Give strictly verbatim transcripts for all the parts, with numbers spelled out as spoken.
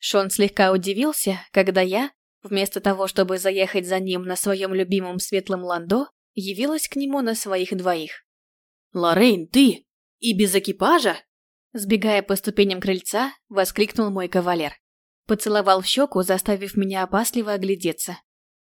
Шон слегка удивился, когда я, вместо того, чтобы заехать за ним на своем любимом светлом ландо, явилась к нему на своих двоих. «Лоррейн, ты? И без экипажа?» Сбегая по ступеням крыльца, воскликнул мой кавалер. Поцеловал в щеку, заставив меня опасливо оглядеться.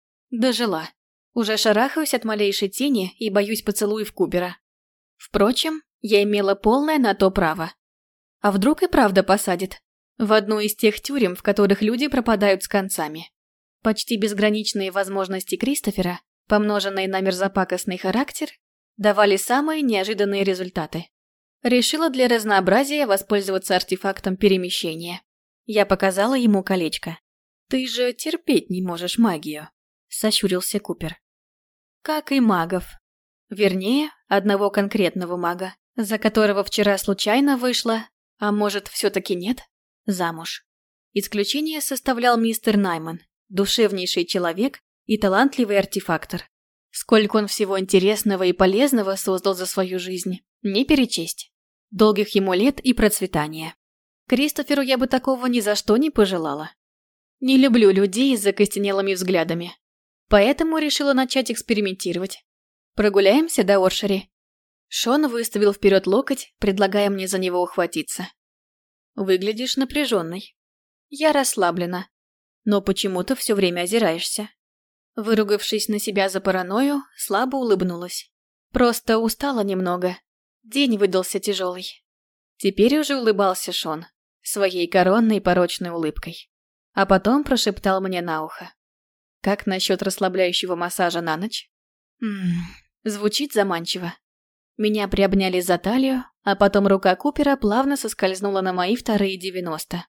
Дожила. Уже шарахаюсь от малейшей тени и боюсь поцелуев Купера. Впрочем, я имела полное на то право. А вдруг и правда посадит? В одну из тех тюрем, в которых люди пропадают с концами. Почти безграничные возможности Кристофера, помноженные на мерзопакостный характер, давали самые неожиданные результаты. Решила для разнообразия воспользоваться артефактом перемещения. Я показала ему колечко. «Ты же терпеть не можешь магию», — сощурился Купер. «Как и магов. Вернее, одного конкретного мага, за которого вчера случайно вышла, а может, все-таки нет, замуж. Исключение составлял мистер Найман, душевнейший человек и талантливый артефактор. Сколько он всего интересного и полезного создал за свою жизнь, не перечесть. Долгих ему лет и процветания. Кристоферу я бы такого ни за что не пожелала. Не люблю людей с закостенелыми взглядами. Поэтому решила начать экспериментировать. Прогуляемся до Оршери?» Шон выставил вперед локоть, предлагая мне за него ухватиться. «Выглядишь напряженной. Я расслаблена. Но почему-то все время озираешься». Выругавшись на себя за паранойю, слабо улыбнулась. «Просто устала немного. День выдался тяжелый». Теперь уже улыбался Шон, своей коронной порочной улыбкой. А потом прошептал мне на ухо. «Как насчет расслабляющего массажа на ночь?» Ммм, звучит заманчиво. Меня приобняли за талию, а потом рука Купера плавно соскользнула на мои вторые девяносто.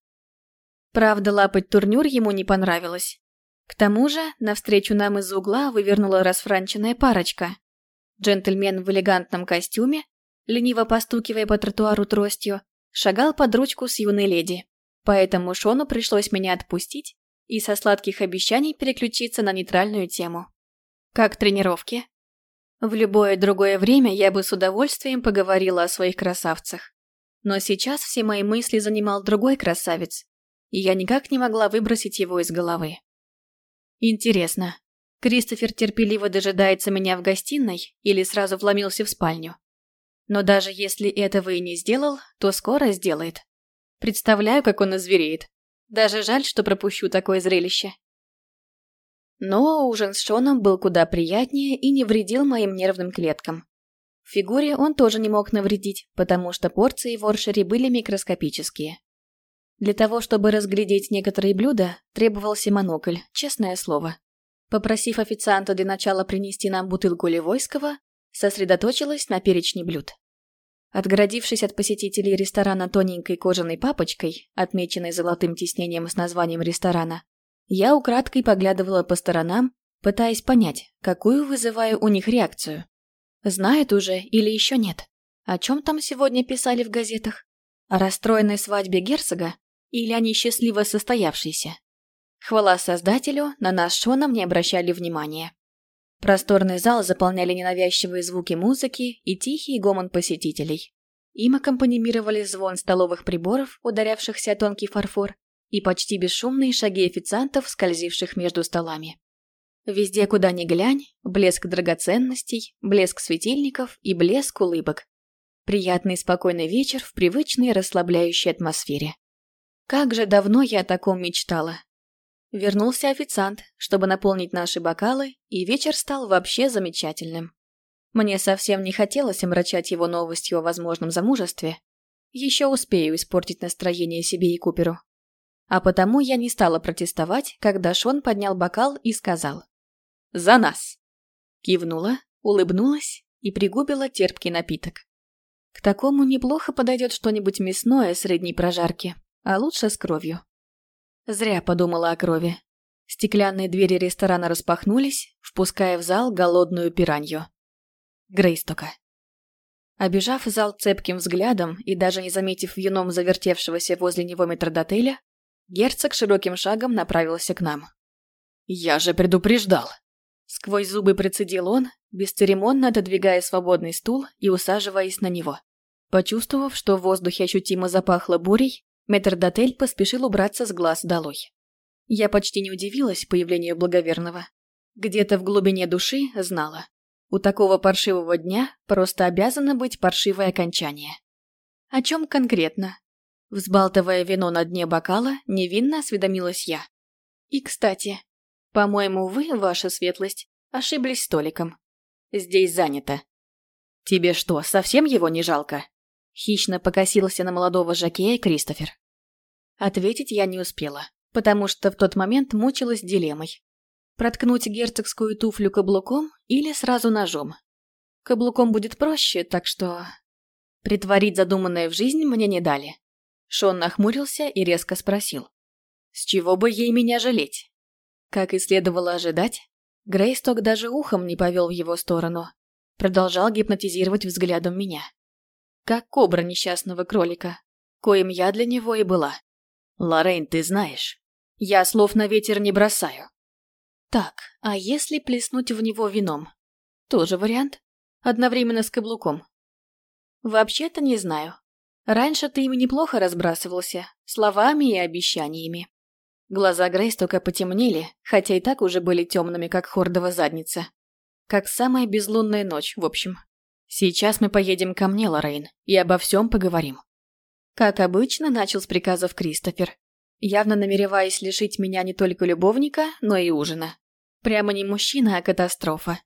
Правда, лапать турнюр ему не понравилось. К тому же, навстречу нам из угла вывернула расфранченная парочка. Джентльмен в элегантном костюме, лениво постукивая по тротуару тростью, шагал под ручку с юной леди. Поэтому Шону пришлось меня отпустить и со сладких обещаний переключиться на нейтральную тему. «Как тренировки?» В любое другое время я бы с удовольствием поговорила о своих красавцах. Но сейчас все мои мысли занимал другой красавец, и я никак не могла выбросить его из головы. Интересно, Кристофер терпеливо дожидается меня в гостиной или сразу вломился в спальню? Но даже если этого и не сделал, то скоро сделает. Представляю, как он озвереет. Даже жаль, что пропущу такое зрелище. Но ужин с Шоном был куда приятнее и не вредил моим нервным клеткам. В фигуре он тоже не мог навредить, потому что порции в Оршере были микроскопические. Для того, чтобы разглядеть некоторые блюда, требовался монокль, честное слово. Попросив официанта для начала принести нам бутылку Ливойского, сосредоточилась на перечне блюд. Отгородившись от посетителей ресторана тоненькой кожаной папочкой, отмеченной золотым тиснением с названием ресторана, я украдкой поглядывала по сторонам, пытаясь понять, какую вызываю у них реакцию. Знают уже или еще нет? О чем там сегодня писали в газетах? О расстроенной свадьбе герцога? Или о несчастливо состоявшейся? Хвала создателю, на нас с Шоном не обращали внимания. Просторный зал заполняли ненавязчивые звуки музыки и тихий гомон посетителей. Им аккомпанимировали звон столовых приборов, ударявшихся о тонкий фарфор, и почти бесшумные шаги официантов, скользивших между столами. Везде, куда ни глянь, блеск драгоценностей, блеск светильников и блеск улыбок. Приятный спокойный вечер в привычной расслабляющей атмосфере. Как же давно я о таком мечтала. Вернулся официант, чтобы наполнить наши бокалы, и вечер стал вообще замечательным. Мне совсем не хотелось омрачать его новостью о возможном замужестве. Еще успею испортить настроение себе и Куперу. А потому я не стала протестовать, когда Шон поднял бокал и сказал: «За нас!» Кивнула, улыбнулась и пригубила терпкий напиток. К такому неплохо подойдет что-нибудь мясное средней прожарки, а лучше с кровью. Зря подумала о крови. Стеклянные двери ресторана распахнулись, впуская в зал голодную пиранью. Грейстока. Обежав зал цепким взглядом и даже не заметив юном завертевшегося возле него метрдотеля, герцог широким шагом направился к нам. «Я же предупреждал!» Сквозь зубы процедил он, бесцеремонно отодвигая свободный стул и усаживаясь на него. Почувствовав, что в воздухе ощутимо запахло бурей, Метрдотель поспешил убраться с глаз долой. Я почти не удивилась появлению благоверного. Где-то в глубине души знала. У такого паршивого дня просто обязано быть паршивое окончание. О чем конкретно? Взбалтывая вино на дне бокала, невинно осведомилась я. И, кстати, по-моему, вы, ваша светлость, ошиблись столиком. Здесь занято. Тебе что, совсем его не жалко? Хищно покосился на молодого жокея Кристофер. Ответить я не успела, потому что в тот момент мучилась дилеммой. Проткнуть герцогскую туфлю каблуком или сразу ножом. Каблуком будет проще, так что... Притворить задуманное в жизнь мне не дали. Шон нахмурился и резко спросил. С чего бы ей меня жалеть? Как и следовало ожидать, Грейсток даже ухом не повел в его сторону. Продолжал гипнотизировать взглядом меня. Как кобра несчастного кролика, коим я для него и была. «Лоррейн, ты знаешь, я слов на ветер не бросаю». Так, а если плеснуть в него вином? Тоже вариант. Одновременно с каблуком. Вообще-то не знаю. Раньше ты им неплохо разбрасывался, словами и обещаниями. Глаза Грейстока потемнели, хотя и так уже были темными, как хордова задница. Как самая безлунная ночь, в общем. Сейчас мы поедем ко мне, Лоррейн, и обо всем поговорим. Как обычно, начал с приказов Кристофер, явно намереваясь лишить меня не только любовника, но и ужина. Прямо не мужчина, а катастрофа.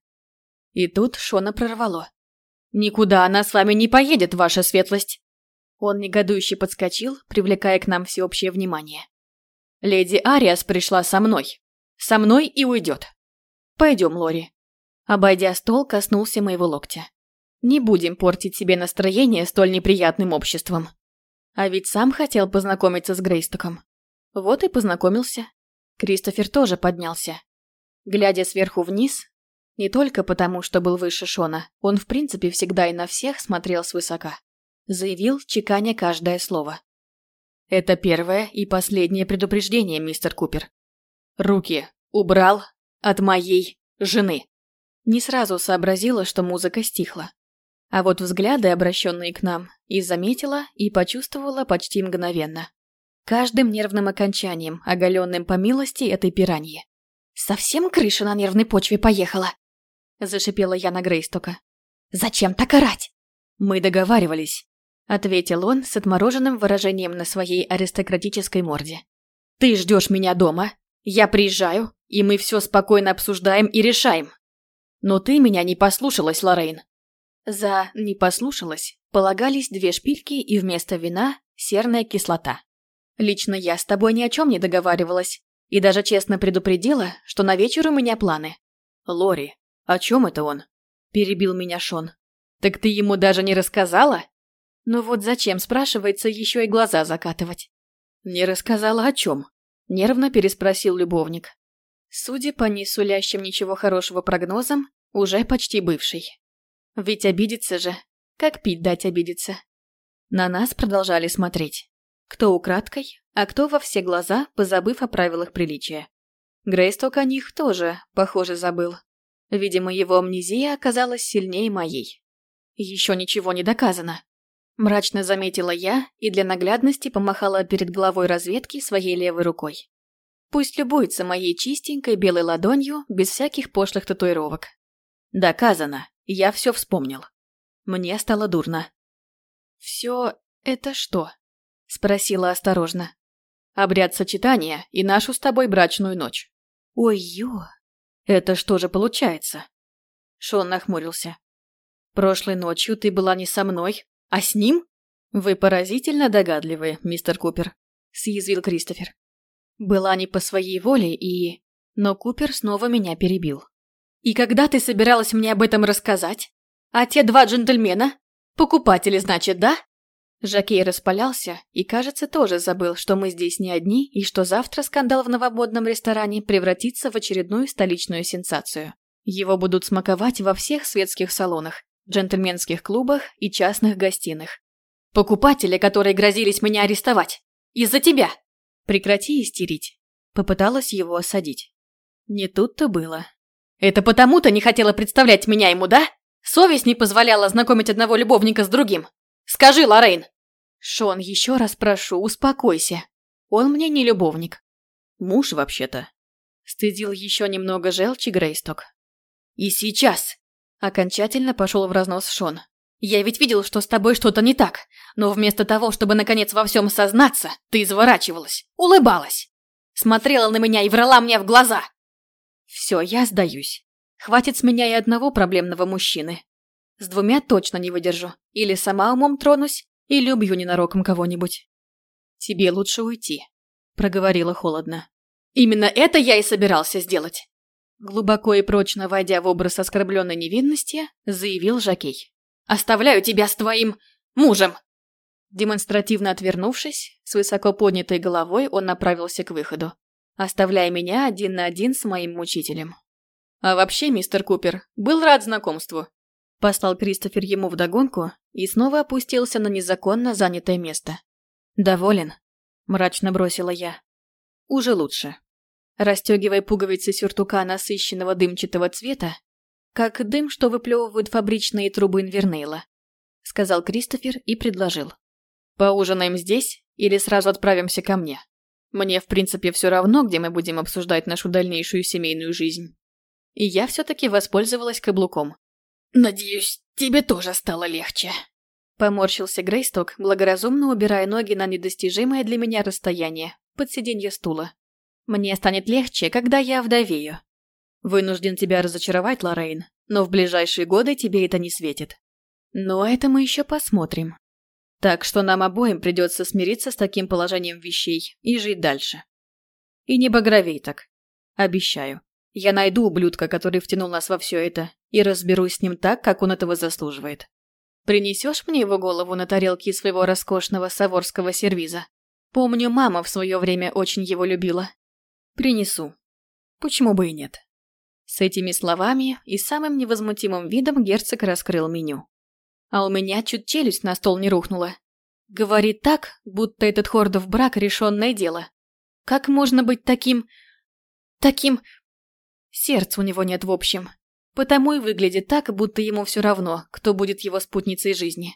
И тут Шона прорвало. «Никуда она с вами не поедет, ваша светлость!» Он негодующе подскочил, привлекая к нам всеобщее внимание. «Леди Ариас пришла со мной. Со мной и уйдет. Пойдем, Лори». Обойдя стол, коснулся моего локтя. «Не будем портить себе настроение столь неприятным обществом». А ведь сам хотел познакомиться с Грейстоком. Вот и познакомился. Кристофер тоже поднялся. Глядя сверху вниз, не только потому, что был выше Шона, он в принципе всегда и на всех смотрел свысока. Заявил, чеканя каждое слово. «Это первое и последнее предупреждение, мистер Купер. Руки убрал от моей жены». Не сразу сообразила, что музыка стихла. А вот взгляды, обращенные к нам, и заметила, и почувствовала почти мгновенно. Каждым нервным окончанием, оголенным по милости этой пираньи. «Совсем крыша на нервной почве поехала?» – зашипела я на Грейстока. «Зачем так орать?» «Мы договаривались», – ответил он с отмороженным выражением на своей аристократической морде. «Ты ждешь меня дома, я приезжаю, и мы все спокойно обсуждаем и решаем. Но ты меня не послушалась, Лоррейн». За «не послушалась» полагались две шпильки и вместо вина серная кислота. Лично я с тобой ни о чем не договаривалась и даже честно предупредила, что на вечер у меня планы. «Лори, о чем это он?» – перебил меня Шон. «Так ты ему даже не рассказала?» Ну вот зачем, спрашивается, еще и глаза закатывать? «Не рассказала о чем?» – нервно переспросил любовник. Судя по не сулящим ничего хорошего прогнозам, уже почти бывший. Ведь обидится же. Как пить дать обидеться? На нас продолжали смотреть. Кто украдкой, а кто во все глаза, позабыв о правилах приличия. Грейсток о них тоже, похоже, забыл. Видимо, его амнезия оказалась сильнее моей. Еще ничего не доказано. Мрачно заметила я и для наглядности помахала перед головой разведки своей левой рукой. Пусть любуется моей чистенькой белой ладонью, без всяких пошлых татуировок. Доказано. Я все вспомнил. Мне стало дурно. «Все это что?» – спросила осторожно. «Обряд сочетания и нашу с тобой брачную ночь». «Ой-ё! Это что же получается?» Шон нахмурился. «Прошлой ночью ты была не со мной, а с ним?» «Вы поразительно догадливы, мистер Купер», – съязвил Кристофер. «Была не по своей воле и...» Но Купер снова меня перебил. «И когда ты собиралась мне об этом рассказать? А те два джентльмена? Покупатели, значит, да?» Жокей распалялся и, кажется, тоже забыл, что мы здесь не одни и что завтра скандал в новомодном ресторане превратится в очередную столичную сенсацию. Его будут смаковать во всех светских салонах, джентльменских клубах и частных гостиных. «Покупатели, которые грозились меня арестовать! Из-за тебя!» «Прекрати истерить!» Попыталась его осадить. Не тут-то было. «Это потому ты не хотела представлять меня ему, да? Совесть не позволяла знакомить одного любовника с другим? Скажи, Лоррейн!» Шон, еще раз прошу, успокойся. Он мне не любовник. Муж, вообще-то. Стыдил еще немного желчи Грейсток. И сейчас. Окончательно пошел в разнос Шон. Я ведь видел, что с тобой что-то не так, но вместо того, чтобы наконец во всем сознаться, ты изворачивалась, улыбалась, смотрела на меня и врала мне в глаза. Все, я сдаюсь. Хватит с меня и одного проблемного мужчины. С двумя точно не выдержу. Или сама умом тронусь, или убью ненароком кого-нибудь. Тебе лучше уйти, проговорила холодно. Именно это я и собирался сделать. Глубоко и прочно войдя в образ оскорбленной невинности, заявил Жокей. «Оставляю тебя с твоим мужем!» Демонстративно отвернувшись, с высоко поднятой головой он направился к выходу, оставляя меня один на один с моим мучителем. «А вообще, мистер Купер, был рад знакомству», – послал Кристофер ему вдогонку и снова опустился на незаконно занятое место. «Доволен?» – мрачно бросила я. «Уже лучше». Расстегивая пуговицы сюртука насыщенного дымчатого цвета, как дым, что выплевывают фабричные трубы Инвернейла, сказал Кристофер и предложил. «Поужинаем здесь или сразу отправимся ко мне? Мне, в принципе, все равно, где мы будем обсуждать нашу дальнейшую семейную жизнь». И я все-таки воспользовалась каблуком. «Надеюсь, тебе тоже стало легче», — поморщился Грейсток, благоразумно убирая ноги на недостижимое для меня расстояние, под сиденье стула. «Мне станет легче, когда я вдовею. Вынужден тебя разочаровать, Лоррейн, но в ближайшие годы тебе это не светит. Но это мы еще посмотрим. Так что нам обоим придется смириться с таким положением вещей и жить дальше. И не багровей так. Обещаю. Я найду ублюдка, который втянул нас во все это, и разберусь с ним так, как он этого заслуживает. Принесешь мне его голову на тарелке своего роскошного саворского сервиза? Помню, мама в свое время очень его любила. Принесу. Почему бы и нет?» С этими словами и самым невозмутимым видом герцог раскрыл меню. А у меня чуть челюсть на стол не рухнула. Говорит так, будто этот Хордов брак – решенное дело. Как можно быть таким... таким... Сердца у него нет в общем. Потому и выглядит так, будто ему все равно, кто будет его спутницей жизни.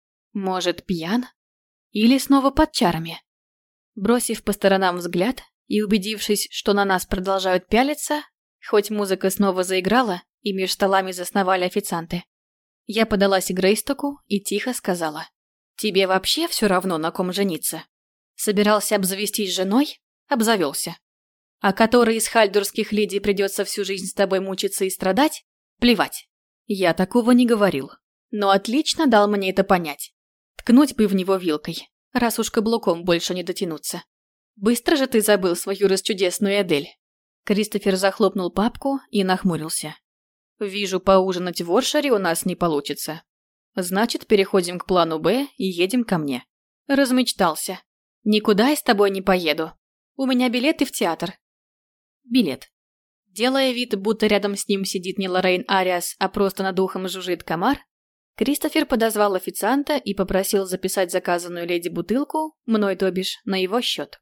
Может, пьян? Или снова под чарами? Бросив по сторонам взгляд и убедившись, что на нас продолжают пялиться, хоть музыка снова заиграла и меж столами засновали официанты, я подалась к Грейстоку и тихо сказала. «Тебе вообще все равно, на ком жениться? Собирался обзавестись женой? Обзавелся. А который из хальдурских леди придется всю жизнь с тобой мучиться и страдать? Плевать. Я такого не говорил. Но отлично дал мне это понять. Ткнуть бы в него вилкой, раз уж каблуком больше не дотянуться. Быстро же ты забыл свою расчудесную Эдель». Кристофер захлопнул папку и нахмурился. «Вижу, поужинать в Оршаре у нас не получится. Значит, переходим к плану Б и едем ко мне». Размечтался. «Никуда я с тобой не поеду. У меня билеты в театр». Билет. Делая вид, будто рядом с ним сидит не Лоррейн Ариас, а просто над ухом жужжит комар, Кристофер подозвал официанта и попросил записать заказанную леди бутылку, мной то бишь, на его счет.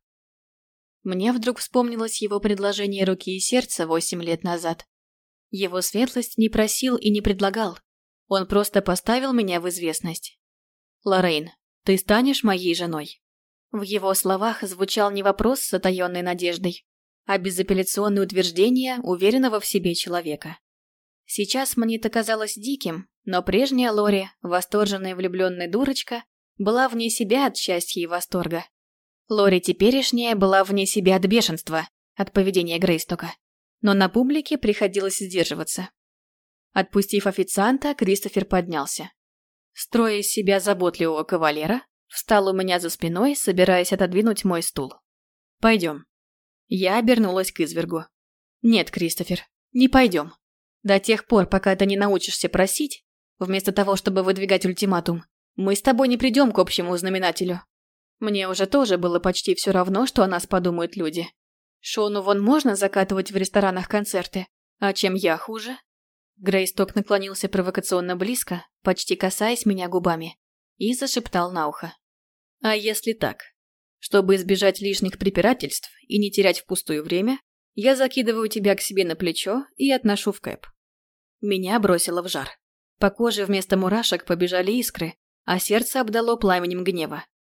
Мне вдруг вспомнилось его предложение руки и сердца восемь лет назад. Его светлость не просил и не предлагал. Он просто поставил меня в известность. «Лоррейн, ты станешь моей женой?» В его словах звучал не вопрос с затаенной надеждой, а безапелляционное утверждение уверенного в себе человека. Сейчас мне это казалось диким, но прежняя Лори, восторженная влюбленная дурочка, была вне себя от счастья и восторга. Лори теперешняя была вне себя от бешенства, от поведения Грейстока. Но на публике приходилось сдерживаться. Отпустив официанта, Кристофер поднялся. Строя из себя заботливого кавалера, встал у меня за спиной, собираясь отодвинуть мой стул. «Пойдем». Я обернулась к извергу. «Нет, Кристофер, не пойдем. До тех пор, пока ты не научишься просить, вместо того, чтобы выдвигать ультиматум, мы с тобой не придем к общему знаменателю. Мне уже тоже было почти все равно, что о нас подумают люди. Шону вон можно закатывать в ресторанах концерты, а чем я хуже?» Грейсток наклонился провокационно близко, почти касаясь меня губами, и зашептал на ухо. «А если так? Чтобы избежать лишних препирательств и не терять впустую время, я закидываю тебя к себе на плечо и отношу в кэп». Меня бросило в жар. По коже вместо мурашек побежали искры, а сердце обдало пламенем гнева.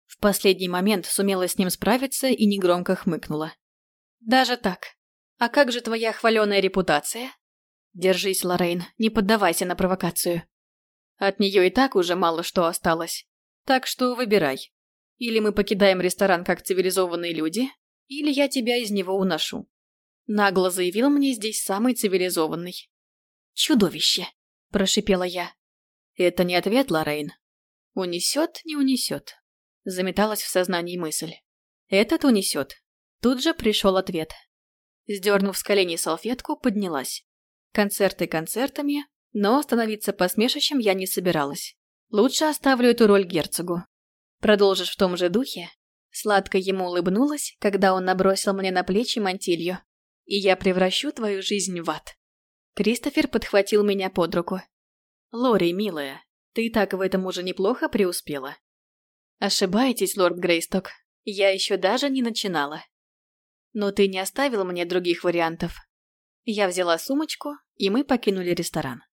В последний момент сумела с ним справиться и негромко хмыкнула. «Даже так? А как же твоя хваленая репутация?» «Держись, Лоррейн, не поддавайся на провокацию. От нее и так уже мало что осталось. Так что выбирай. Или мы покидаем ресторан как цивилизованные люди, или я тебя из него уношу». Нагло заявил мне здесь самый цивилизованный. «Чудовище!» – прошипела я. «Это не ответ, Лоррейн. Унесет, не унесет». Заметалась в сознании мысль. «Этот унесет». Тут же пришел ответ. Сдернув с коленей салфетку, поднялась. Концерты концертами, но становиться посмешищем я не собиралась. Лучше оставлю эту роль герцогу. Продолжишь в том же духе? Сладко ему улыбнулась, когда он набросил мне на плечи мантилью. И я превращу твою жизнь в ад. Кристофер подхватил меня под руку. «Лори, милая, ты и так в этом уже неплохо преуспела». «Ошибаетесь, лорд Грейсток, я еще даже не начинала». «Но ты не оставил мне других вариантов». Я взяла сумочку, и мы покинули ресторан.